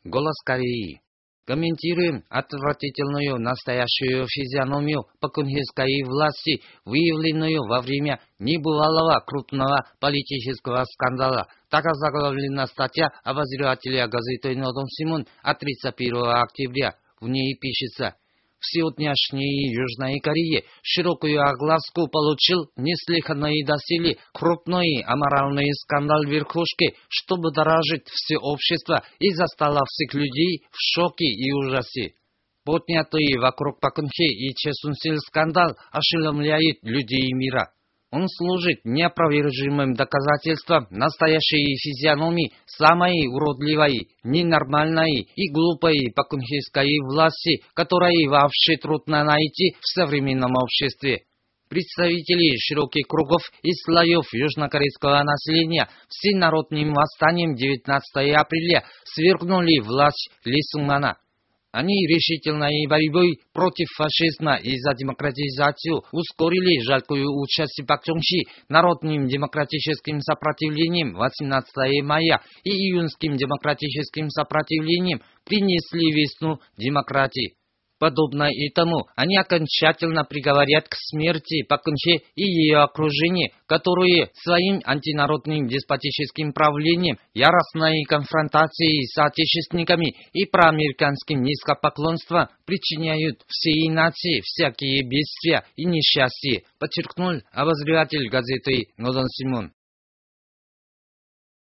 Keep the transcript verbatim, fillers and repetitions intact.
Голос Кореи. Комментируем отвратительную настоящую физиономию пакунхейской власти, выявленную во время небывалого крупного политического скандала. Так озаглавлена статья обозревателя газеты «Нодон Симон» от тридцать первого октября. В ней пишется: в сегодняшней Южной Корее широкую огласку получил неслыханный доселе крупный аморальный скандал верхушки, что будоражит все общество и застало всех людей в шоке и ужасе. Поднятый вокруг Пак Кын Хе и Чэ Сун Силь скандал ошеломляет людей мира. Он служит неопровержимым доказательством настоящей физиономии самой уродливой, ненормальной и глупой пакунхейской власти, которой вообще трудно найти в современном обществе. Представители широких кругов и слоев южнокорейского населения всенародным восстанием девятнадцатого апреля свергнули власть Ли Сунгмана. Они решительной борьбой против фашизма и за демократизацию ускорили жалкую участь Пак Чон Си народным демократическим сопротивлением восемнадцатого мая и июньским демократическим сопротивлением принесли весну демократии. Подобно этому, они окончательно приговорят к смерти Пак Кын Хе и ее окружение, которые своим антинародным деспотическим правлением, яростной конфронтацией с отечественниками и проамериканским низкопоклонством причиняют всей нации всякие бедствия и несчастья, подчеркнул обозреватель газеты «Нодон Симон».